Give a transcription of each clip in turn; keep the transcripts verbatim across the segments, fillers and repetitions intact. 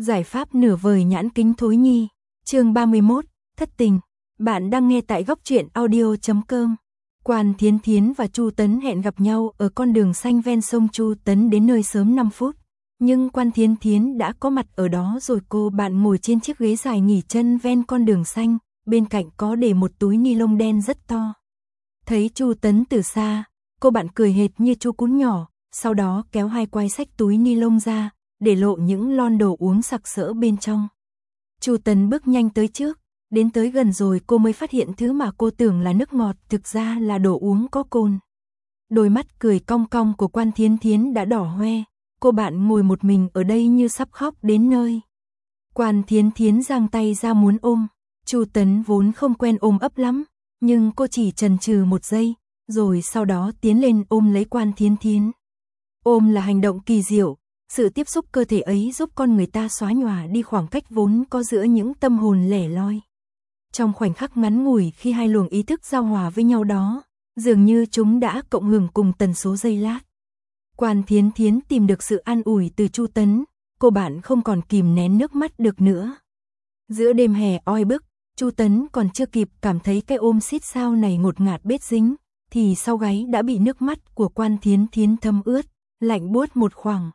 Giải pháp nửa vời nhãn kính thối nhi. Chương ba mươi mốt, thất tình. Bạn đang nghe tại góc truyện audio chấm com. Quan Thiến Thiến và Chu Tấn hẹn gặp nhau ở con đường xanh ven sông. Chu Tấn đến nơi sớm năm phút, nhưng Quan Thiến Thiến đã có mặt ở đó rồi. Cô bạn ngồi trên chiếc ghế dài nghỉ chân ven con đường xanh, bên cạnh có để một túi ni lông đen rất to. Thấy Chu Tấn từ xa, cô bạn cười hệt như chú cún nhỏ, sau đó kéo hai quai xách túi ni lông ra, để lộ những lon đồ uống sặc sỡ bên trong. Chu Tấn bước nhanh tới trước, đến tới gần rồi cô mới phát hiện thứ mà cô tưởng là nước ngọt thực ra là đồ uống có cồn. Đôi mắt cười cong cong của Quan Thiến Thiến đã đỏ hoe, cô bạn ngồi một mình ở đây như sắp khóc đến nơi. Quan Thiến Thiến giang tay ra muốn ôm, Chu Tấn vốn không quen ôm ấp lắm, nhưng cô chỉ chần chừ một giây, rồi sau đó tiến lên ôm lấy Quan Thiến Thiến. Ôm là hành động kỳ diệu, sự tiếp xúc cơ thể ấy giúp con người ta xóa nhòa đi khoảng cách vốn có giữa những tâm hồn lẻ loi. Trong khoảnh khắc ngắn ngủi khi hai luồng ý thức giao hòa với nhau đó, dường như chúng đã cộng hưởng cùng tần số giây lát. Quan Thiến Thiến tìm được sự an ủi từ Chu Tấn, cô bạn không còn kìm nén nước mắt được nữa. Giữa đêm hè oi bức, Chu Tấn còn chưa kịp cảm thấy cái ôm xít sao này ngột ngạt bết dính, thì sau gáy đã bị nước mắt của Quan Thiến Thiến thấm ướt, lạnh buốt một khoảng.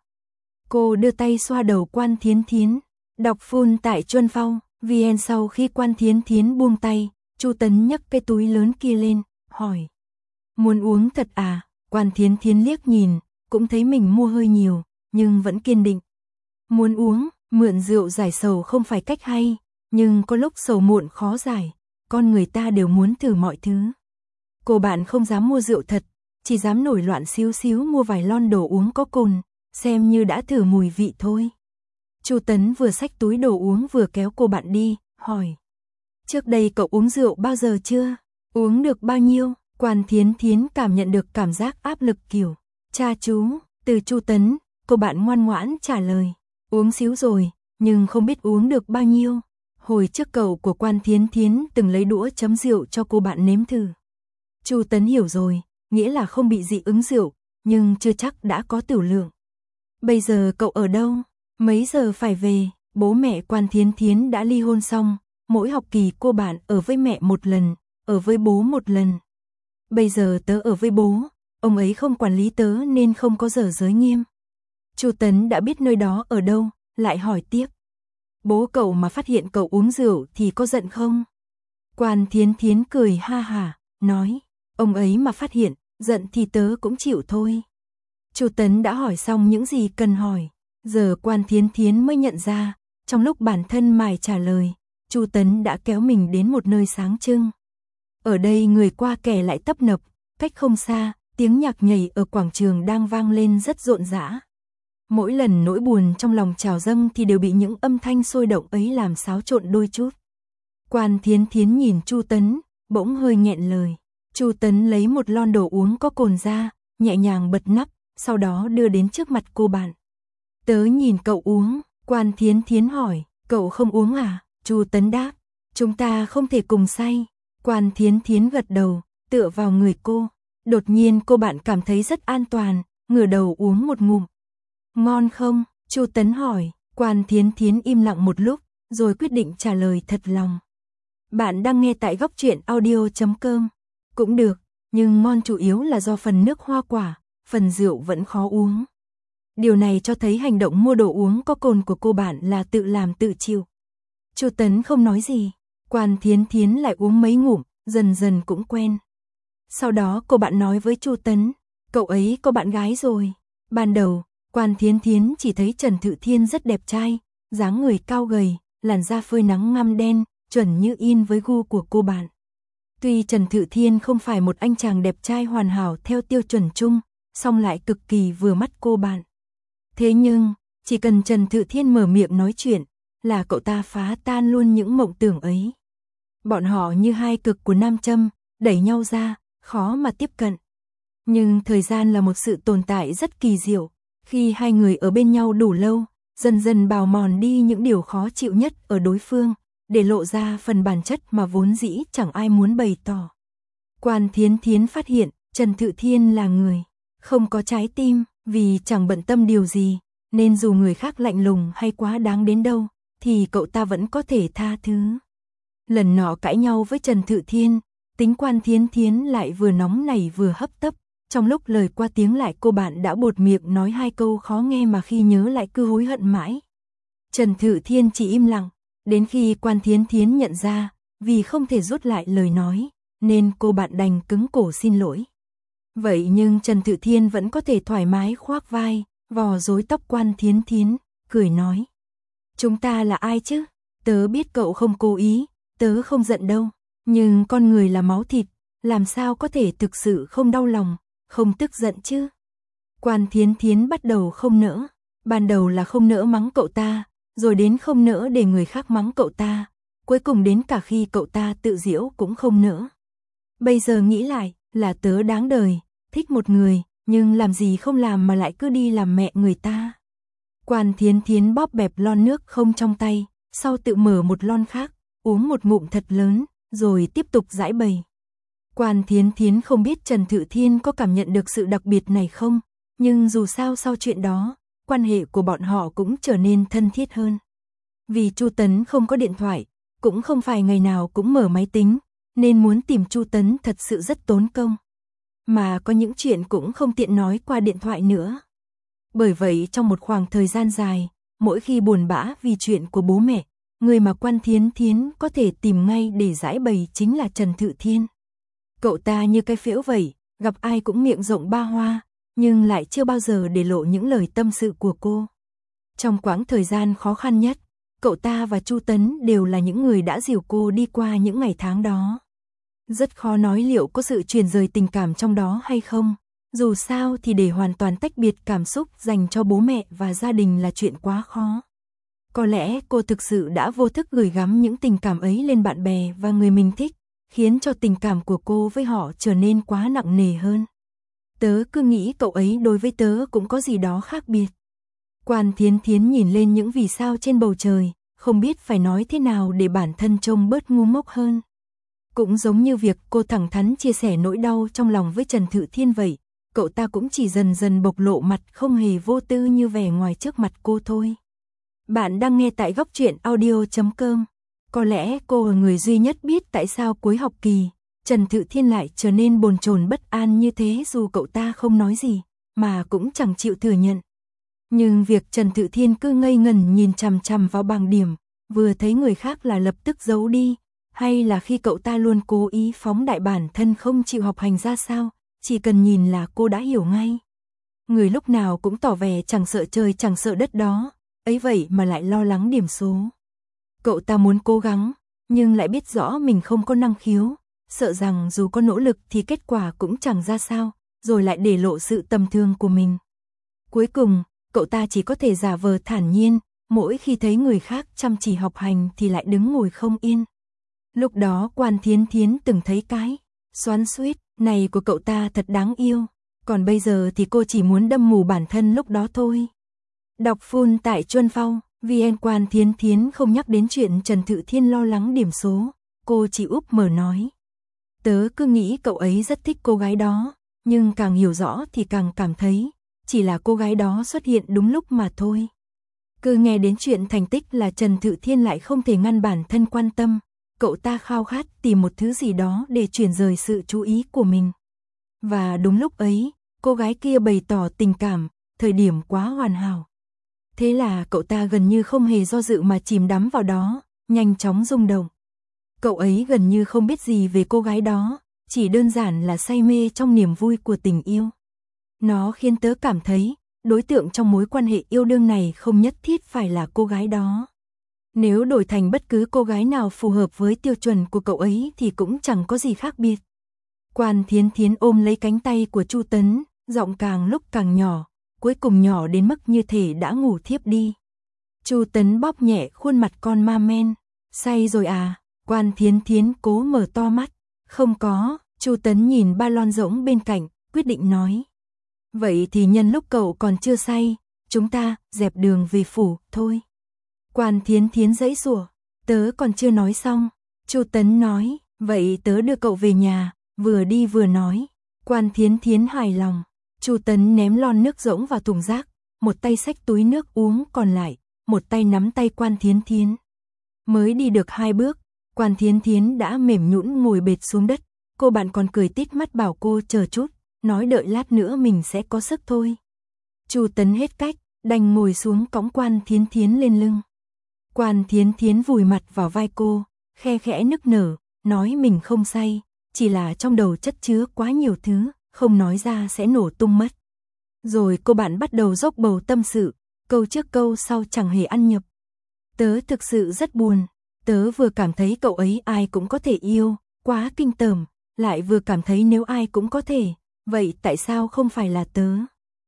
Cô đưa tay xoa đầu Quan Thiến Thiến, đọc phun tại Chuân Phao vê en. Sau khi Quan Thiến Thiến buông tay, Chu Tấn nhấc cái túi lớn kia lên, hỏi: "Muốn uống thật à?" Quan Thiến Thiến liếc nhìn, cũng thấy mình mua hơi nhiều, nhưng vẫn kiên định. Muốn uống, mượn rượu giải sầu không phải cách hay, nhưng có lúc sầu muộn khó giải, con người ta đều muốn thử mọi thứ. Cô bạn không dám mua rượu thật, chỉ dám nổi loạn xíu xíu mua vài lon đồ uống có cồn, xem như đã thử mùi vị thôi. Chu Tấn vừa xách túi đồ uống vừa kéo cô bạn đi, hỏi: "Trước đây cậu uống rượu bao giờ chưa? Uống được bao nhiêu?" Quan Thiến Thiến cảm nhận được cảm giác áp lực kiểu cha chú từ Chu Tấn, cô bạn ngoan ngoãn trả lời: "Uống xíu rồi, nhưng không biết uống được bao nhiêu." Hồi trước cậu của Quan Thiến Thiến từng lấy đũa chấm rượu cho cô bạn nếm thử. Chu Tấn hiểu rồi, nghĩa là không bị dị ứng rượu, nhưng chưa chắc đã có tửu lượng. "Bây giờ cậu ở đâu? Mấy giờ phải về?" Bố mẹ Quan Thiến Thiến đã ly hôn xong, mỗi học kỳ cô bạn ở với mẹ một lần, ở với bố một lần. "Bây giờ tớ ở với bố, ông ấy không quản lý tớ nên không có giờ giới nghiêm." Chu Tấn đã biết nơi đó ở đâu, lại hỏi tiếp: "Bố cậu mà phát hiện cậu uống rượu thì có giận không?" Quan Thiến Thiến cười ha hả, nói: "Ông ấy mà phát hiện, giận thì tớ cũng chịu thôi." Chu Tấn đã hỏi xong những gì cần hỏi, giờ Quan Thiến Thiến mới nhận ra, trong lúc bản thân mải trả lời, Chu Tấn đã kéo mình đến một nơi sáng trưng. Ở đây người qua kẻ lại tấp nập, cách không xa, tiếng nhạc nhảy ở quảng trường đang vang lên rất rộn rã. Mỗi lần nỗi buồn trong lòng trào dâng thì đều bị những âm thanh sôi động ấy làm xáo trộn đôi chút. Quan Thiến Thiến nhìn Chu Tấn, bỗng hơi nghẹn lời. Chu Tấn lấy một lon đồ uống có cồn ra, nhẹ nhàng bật nắp, sau đó đưa đến trước mặt cô bạn. "Tớ nhìn cậu uống." Quan Thiến Thiến hỏi: "Cậu không uống à?" Chu Tấn đáp: "Chúng ta không thể cùng say." Quan Thiến Thiến gật đầu, tựa vào người cô. Đột nhiên cô bạn cảm thấy rất an toàn, ngửa đầu uống một ngụm. "Ngon không?" Chu Tấn hỏi. Quan Thiến Thiến im lặng một lúc, rồi quyết định trả lời thật lòng. Bạn đang nghe tại góc truyện audio chấm com. "Cũng được, nhưng ngon chủ yếu là do phần nước hoa quả, phần rượu vẫn khó uống." Điều này cho thấy hành động mua đồ uống có cồn của cô bạn là tự làm tự chịu. Chu Tấn không nói gì, Quan Thiến Thiến lại uống mấy ngụm, dần dần cũng quen. Sau đó cô bạn nói với Chu Tấn: "Cậu ấy có bạn gái rồi." Ban đầu, Quan Thiến Thiến chỉ thấy Trần Thự Thiên rất đẹp trai, dáng người cao gầy, làn da phơi nắng ngăm đen, chuẩn như in với gu của cô bạn. Tuy Trần Thự Thiên không phải một anh chàng đẹp trai hoàn hảo theo tiêu chuẩn chung, song lại cực kỳ vừa mắt cô bạn. Thế nhưng, chỉ cần Trần Thự Thiên mở miệng nói chuyện, là cậu ta phá tan luôn những mộng tưởng ấy. Bọn họ như hai cực của nam châm, đẩy nhau ra, khó mà tiếp cận. Nhưng thời gian là một sự tồn tại rất kỳ diệu, khi hai người ở bên nhau đủ lâu, dần dần bào mòn đi những điều khó chịu nhất ở đối phương, để lộ ra phần bản chất mà vốn dĩ chẳng ai muốn bày tỏ. Quan Thiến Thiến phát hiện, Trần Thự Thiên là người không có trái tim, vì chẳng bận tâm điều gì, nên dù người khác lạnh lùng hay quá đáng đến đâu, thì cậu ta vẫn có thể tha thứ. Lần nọ cãi nhau với Trần Thự Thiên, tính Quan Thiến Thiến lại vừa nóng nảy vừa hấp tấp, trong lúc lời qua tiếng lại cô bạn đã buột miệng nói hai câu khó nghe mà khi nhớ lại cứ hối hận mãi. Trần Thự Thiên chỉ im lặng, đến khi Quan Thiến Thiến nhận ra, vì không thể rút lại lời nói, nên cô bạn đành cứng cổ xin lỗi. Vậy nhưng Trần Thự Thiên vẫn có thể thoải mái khoác vai, vò rối tóc Quan Thiến Thiến, cười nói. Chúng ta là ai chứ? Tớ biết cậu không cố ý, tớ không giận đâu, nhưng con người là máu thịt, làm sao có thể thực sự không đau lòng, không tức giận chứ? Quan Thiến Thiến bắt đầu không nỡ, ban đầu là không nỡ mắng cậu ta, rồi đến không nỡ để người khác mắng cậu ta, cuối cùng đến cả khi cậu ta tự giễu cũng không nỡ. Bây giờ nghĩ lại, là tớ đáng đời, thích một người, nhưng làm gì không làm mà lại cứ đi làm mẹ người ta. Quan Thiến Thiến bóp bẹp lon nước không trong tay, sau tự mở một lon khác, uống một ngụm thật lớn, rồi tiếp tục giãi bày. Quan Thiến Thiến không biết Trần Thự Thiên có cảm nhận được sự đặc biệt này không, nhưng dù sao sau chuyện đó, quan hệ của bọn họ cũng trở nên thân thiết hơn. Vì Chu Tấn không có điện thoại, cũng không phải ngày nào cũng mở máy tính, nên muốn tìm Chu Tấn thật sự rất tốn công. Mà có những chuyện cũng không tiện nói qua điện thoại nữa. Bởi vậy trong một khoảng thời gian dài, mỗi khi buồn bã vì chuyện của bố mẹ, người mà Quan Thiến Thiến có thể tìm ngay để giải bày chính là Trần Thự Thiên. Cậu ta như cái phễu vậy, gặp ai cũng miệng rộng ba hoa, nhưng lại chưa bao giờ để lộ những lời tâm sự của cô. Trong quãng thời gian khó khăn nhất, cậu ta và Chu Tấn đều là những người đã dìu cô đi qua những ngày tháng đó. Rất khó nói liệu có sự truyền rời tình cảm trong đó hay không. Dù sao thì để hoàn toàn tách biệt cảm xúc dành cho bố mẹ và gia đình là chuyện quá khó. Có lẽ cô thực sự đã vô thức gửi gắm những tình cảm ấy lên bạn bè và người mình thích, khiến cho tình cảm của cô với họ trở nên quá nặng nề hơn. Tớ cứ nghĩ cậu ấy đối với tớ cũng có gì đó khác biệt. Quan Thiến Thiến nhìn lên những vì sao trên bầu trời, không biết phải nói thế nào để bản thân trông bớt ngu ngốc hơn. Cũng giống như việc cô thẳng thắn chia sẻ nỗi đau trong lòng với Trần Thự Thiên vậy, cậu ta cũng chỉ dần dần bộc lộ mặt không hề vô tư như vẻ ngoài trước mặt cô thôi. Bạn đang nghe tại góc truyện audio chấm com. Có lẽ cô là người duy nhất biết tại sao cuối học kỳ, Trần Thự Thiên lại trở nên bồn chồn bất an như thế dù cậu ta không nói gì, mà cũng chẳng chịu thừa nhận. Nhưng việc Trần Thự Thiên cứ ngây ngần nhìn chằm chằm vào bảng điểm, vừa thấy người khác là lập tức giấu đi, hay là khi cậu ta luôn cố ý phóng đại bản thân không chịu học hành ra sao, chỉ cần nhìn là cô đã hiểu ngay. Người lúc nào cũng tỏ vẻ chẳng sợ trời chẳng sợ đất đó, ấy vậy mà lại lo lắng điểm số. Cậu ta muốn cố gắng, nhưng lại biết rõ mình không có năng khiếu, sợ rằng dù có nỗ lực thì kết quả cũng chẳng ra sao, rồi lại để lộ sự tầm thường của mình. Cuối cùng, cậu ta chỉ có thể giả vờ thản nhiên, mỗi khi thấy người khác chăm chỉ học hành thì lại đứng ngồi không yên. Lúc đó Quan Thiến Thiến từng thấy cái xoắn xuýt này của cậu ta thật đáng yêu, còn bây giờ thì cô chỉ muốn đâm mù bản thân lúc đó thôi. Đọc full tại Chuân Phong, vê en. Quan Thiến Thiến không nhắc đến chuyện Trần Thự Thiên lo lắng điểm số, cô chỉ úp mở nói. Tớ cứ nghĩ cậu ấy rất thích cô gái đó, nhưng càng hiểu rõ thì càng cảm thấy, chỉ là cô gái đó xuất hiện đúng lúc mà thôi. Cứ nghe đến chuyện thành tích là Trần Thự Thiên lại không thể ngăn bản thân quan tâm, cậu ta khao khát tìm một thứ gì đó để chuyển rời sự chú ý của mình. Và đúng lúc ấy, cô gái kia bày tỏ tình cảm, thời điểm quá hoàn hảo. Thế là cậu ta gần như không hề do dự mà chìm đắm vào đó, nhanh chóng rung động. Cậu ấy gần như không biết gì về cô gái đó, chỉ đơn giản là say mê trong niềm vui của tình yêu. Nó khiến tớ cảm thấy, đối tượng trong mối quan hệ yêu đương này không nhất thiết phải là cô gái đó. Nếu đổi thành bất cứ cô gái nào phù hợp với tiêu chuẩn của cậu ấy thì cũng chẳng có gì khác biệt. Quan Thiến Thiến ôm lấy cánh tay của Chu Tấn, giọng càng lúc càng nhỏ, cuối cùng nhỏ đến mức như thể đã ngủ thiếp đi. Chu Tấn bóp nhẹ khuôn mặt con ma men. Say rồi à? Quan Thiến Thiến cố mở to mắt. Không có, Chu Tấn nhìn ba lon rỗng bên cạnh, quyết định nói. Vậy thì nhân lúc cậu còn chưa say, chúng ta dẹp đường về phủ thôi. Quan Thiến Thiến giãy giụa, tớ còn chưa nói xong. Chu Tấn nói, vậy tớ đưa cậu về nhà, vừa đi vừa nói. Quan Thiến Thiến hài lòng. Chu Tấn ném lon nước rỗng vào thùng rác, một tay xách túi nước uống còn lại, một tay nắm tay Quan Thiến Thiến. Mới đi được hai bước, Quan Thiến Thiến đã mềm nhũn ngồi bệt xuống đất, cô bạn còn cười tít mắt bảo cô chờ chút, nói đợi lát nữa mình sẽ có sức thôi. Chu Tấn hết cách, đành ngồi xuống cõng Quan Thiến Thiến lên lưng. Quan Thiến Thiến vùi mặt vào vai cô, khe khẽ nức nở, nói mình không say, chỉ là trong đầu chất chứa quá nhiều thứ, không nói ra sẽ nổ tung mất. Rồi cô bạn bắt đầu dốc bầu tâm sự, câu trước câu sau chẳng hề ăn nhập. Tớ thực sự rất buồn, tớ vừa cảm thấy cậu ấy ai cũng có thể yêu, quá kinh tởm, lại vừa cảm thấy nếu ai cũng có thể, vậy tại sao không phải là tớ?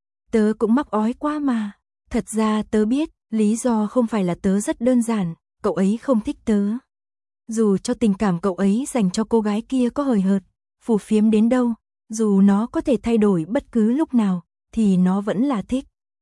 Tớ cũng mắc ói quá mà, thật ra tớ biết, lý do không phải là tớ rất đơn giản, cậu ấy không thích tớ. Dù cho tình cảm cậu ấy dành cho cô gái kia có hời hợt, phù phiếm đến đâu, dù nó có thể thay đổi bất cứ lúc nào, thì nó vẫn là thích.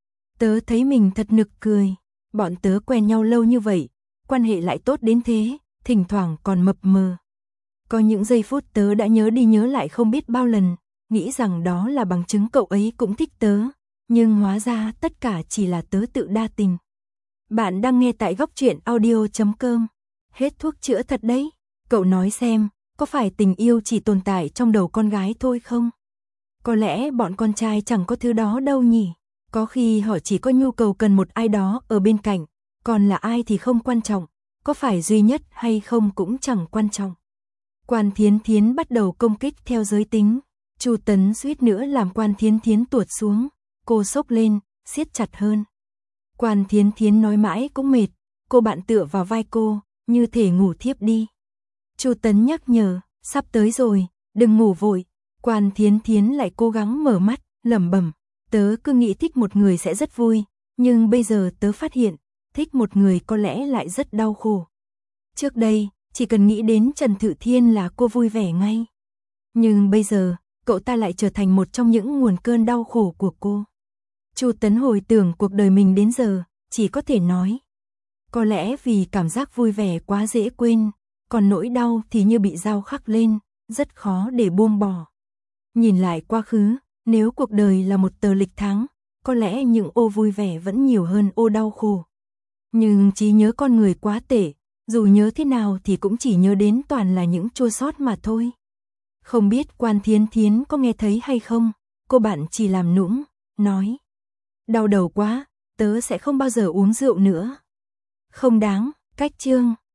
Tớ thấy mình thật nực cười, bọn tớ quen nhau lâu như vậy, quan hệ lại tốt đến thế, thỉnh thoảng còn mập mờ. Có những giây phút tớ đã nhớ đi nhớ lại không biết bao lần, nghĩ rằng đó là bằng chứng cậu ấy cũng thích tớ, nhưng hóa ra tất cả chỉ là tớ tự đa tình. Bạn đang nghe tại góc truyện audio chấm com. Hết thuốc chữa thật đấy. Cậu nói xem, có phải tình yêu chỉ tồn tại trong đầu con gái thôi không? Có lẽ bọn con trai chẳng có thứ đó đâu nhỉ? Có khi họ chỉ có nhu cầu cần một ai đó ở bên cạnh, còn là ai thì không quan trọng, có phải duy nhất hay không cũng chẳng quan trọng. Quan Thiến Thiến bắt đầu công kích theo giới tính, Chu Tấn suýt nữa làm Quan Thiến Thiến tuột xuống, cô sốc lên, siết chặt hơn. Quan Thiến Thiến nói mãi cũng mệt, cô bạn tựa vào vai cô, như thể ngủ thiếp đi. Chu Tấn nhắc nhở, sắp tới rồi, đừng ngủ vội. Quan Thiến Thiến lại cố gắng mở mắt, lẩm bẩm, tớ cứ nghĩ thích một người sẽ rất vui, nhưng bây giờ tớ phát hiện, thích một người có lẽ lại rất đau khổ. Trước đây, chỉ cần nghĩ đến Trần Thự Thiên là cô vui vẻ ngay. Nhưng bây giờ, cậu ta lại trở thành một trong những nguồn cơn đau khổ của cô. Chu Tấn hồi tưởng cuộc đời mình đến giờ, chỉ có thể nói. Có lẽ vì cảm giác vui vẻ quá dễ quên, còn nỗi đau thì như bị dao khắc lên, rất khó để buông bỏ. Nhìn lại quá khứ, nếu cuộc đời là một tờ lịch tháng, có lẽ những ô vui vẻ vẫn nhiều hơn ô đau khổ. Nhưng trí nhớ con người quá tệ, dù nhớ thế nào thì cũng chỉ nhớ đến toàn là những chua xót mà thôi. Không biết Quan Thiến Thiến có nghe thấy hay không, cô bạn chỉ làm nũng, nói. Đau đầu quá, tớ sẽ không bao giờ uống rượu nữa. Không đáng, cách chương.